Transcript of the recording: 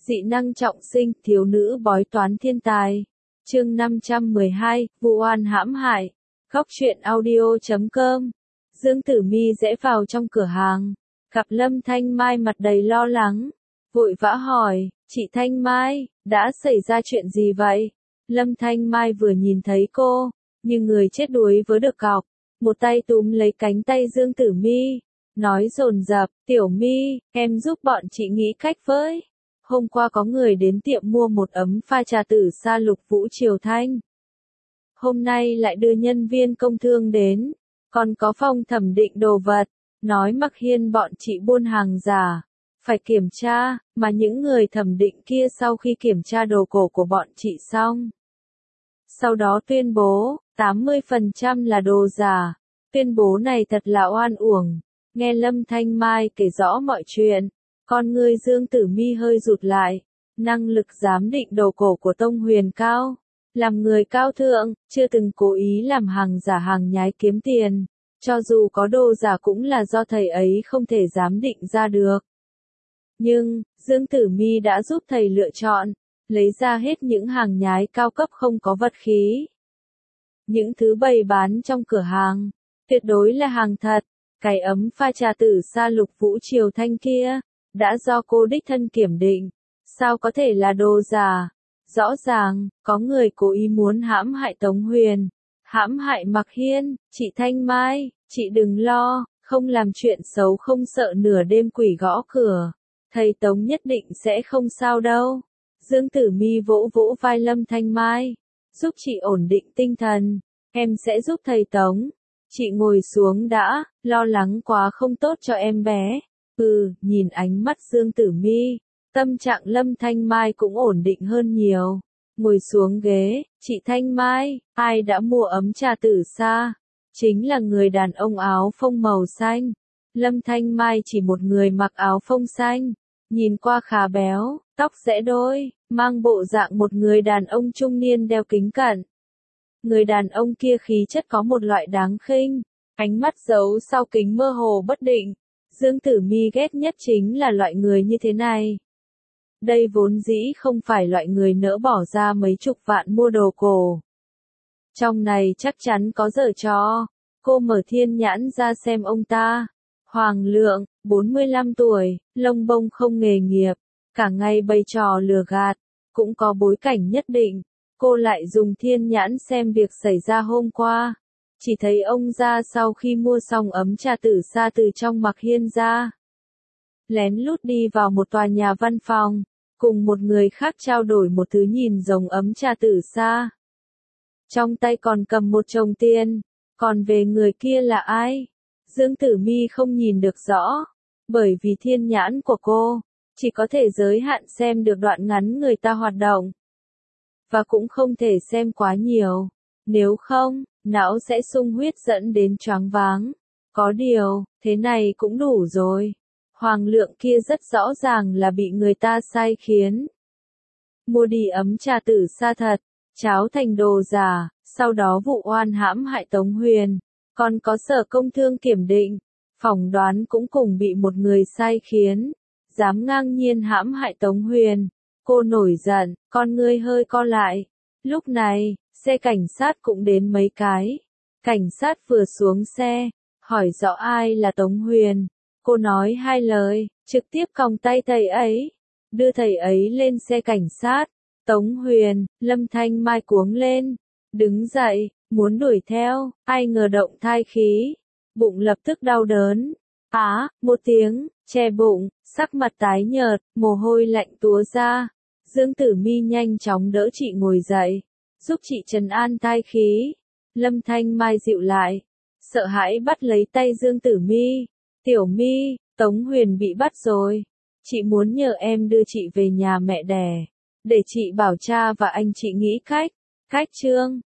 Dị năng trọng sinh, thiếu nữ bói toán thiên tài. Chương 512, vụ oan hãm hại. Góc truyện audio.com. Dương Tử Mi rẽ vào trong cửa hàng, gặp Lâm Thanh Mai mặt đầy lo lắng, vội vã hỏi, chị Thanh Mai, đã xảy ra chuyện gì vậy? Lâm Thanh Mai vừa nhìn thấy cô, như người chết đuối với được cọc, một tay túm lấy cánh tay Dương Tử Mi, nói dồn dập, Tiểu Mi, em giúp bọn chị nghĩ cách với. Hôm qua có người đến tiệm mua một ấm pha trà tử sa Lục Vũ Triều Thanh. Hôm nay lại đưa nhân viên công thương đến, còn có phòng thẩm định đồ vật, nói Mặc Hiên bọn chị buôn hàng giả, phải kiểm tra, mà những người thẩm định kia sau khi kiểm tra đồ cổ của bọn chị xong, sau đó tuyên bố, 80% là đồ giả. Tuyên bố này thật là oan uổng. Nghe Lâm Thanh Mai kể rõ mọi chuyện, con người Dương Tử Mi hơi rụt lại. Năng lực giám định đồ cổ của Tông Huyền cao. Làm người cao thượng, chưa từng cố ý làm hàng giả hàng nhái kiếm tiền. Cho dù có đồ giả cũng là do thầy ấy không thể giám định ra được. Nhưng, Dương Tử Mi đã giúp thầy lựa chọn, lấy ra hết những hàng nhái cao cấp không có vật khí. Những thứ bày bán trong cửa hàng, tuyệt đối là hàng thật. Cái ấm pha trà tử sa Lục Vũ Triều Thanh kia, đã do cô đích thân kiểm định, sao có thể là đồ giả? Rõ ràng, có người cố ý muốn hãm hại Tống Huyền, hãm hại Mặc Hiên. Chị Thanh Mai, chị đừng lo, không làm chuyện xấu không sợ nửa đêm quỷ gõ cửa, thầy Tống nhất định sẽ không sao đâu. Dương Tử Mi vỗ vỗ vai Lâm Thanh Mai, giúp chị ổn định tinh thần, em sẽ giúp thầy Tống. Chị ngồi xuống đã, lo lắng quá không tốt cho em bé. Nhìn ánh mắt Dương Tử Mi, tâm trạng Lâm Thanh Mai cũng ổn định hơn nhiều. Ngồi xuống ghế, chị Thanh Mai, ai đã mua ấm trà tử sa? Chính là người đàn ông áo phông màu xanh. Lâm Thanh Mai chỉ một người mặc áo phông xanh, nhìn qua khá béo, tóc rẽ đôi, mang bộ dạng một người đàn ông trung niên đeo kính cận. Người đàn ông kia khí chất có một loại đáng khinh, ánh mắt giấu sau kính mơ hồ bất định. Dương Tử Mi ghét nhất chính là loại người như thế này. Đây vốn dĩ không phải loại người nỡ bỏ ra mấy chục vạn mua đồ cổ. Trong này chắc chắn có giở trò. Cô mở thiên nhãn ra xem ông ta. Hoàng Lượng, 45 tuổi, lông bông không nghề nghiệp, cả ngày bày trò lừa gạt, cũng có bối cảnh nhất định. Cô lại dùng thiên nhãn xem việc xảy ra hôm qua. Chỉ thấy ông ra sau khi mua xong ấm trà tử sa từ trong Mặc Hiên ra, lén lút đi vào một tòa nhà văn phòng, cùng một người khác trao đổi một thứ nhìn giống ấm trà tử sa. Trong tay còn cầm một chồng tiền, còn về người kia là ai? Dương Tử Mi không nhìn được rõ, bởi vì thiên nhãn của cô chỉ có thể giới hạn xem được đoạn ngắn người ta hoạt động, và cũng không thể xem quá nhiều, nếu không, não sẽ sung huyết dẫn đến choáng váng. Có điều, thế này cũng đủ rồi. Hoàng Lượng kia rất rõ ràng là bị người ta sai khiến. Mua đi ấm trà tử sa thật, cháo thành đồ giả, sau đó vụ oan hãm hại Tống Huyền, còn có Sở Công Thương kiểm định, phỏng đoán cũng cùng bị một người sai khiến, dám ngang nhiên hãm hại Tống Huyền. Cô nổi giận, con ngươi hơi co lại. Lúc này, xe cảnh sát cũng đến mấy cái. Cảnh sát vừa xuống xe, hỏi rõ ai là Tống Huyền. Cô nói hai lời, trực tiếp còng tay thầy ấy, đưa thầy ấy lên xe cảnh sát. Tống Huyền, Lâm Thanh Mai cuống lên, đứng dậy, muốn đuổi theo, ai ngờ động thai khí, bụng lập tức đau đớn. Một tiếng, che bụng, sắc mặt tái nhợt, mồ hôi lạnh túa ra. Dương Tử Mi nhanh chóng đỡ chị ngồi dậy, giúp chị trấn an thai khí. Lâm Thanh Mai dịu lại, sợ hãi bắt lấy tay Dương Tử Mi. Tiểu Mi, Tống Huyền bị bắt rồi. Chị muốn nhờ em đưa chị về nhà mẹ đẻ, để chị bảo cha và anh chị nghĩ cách. Chương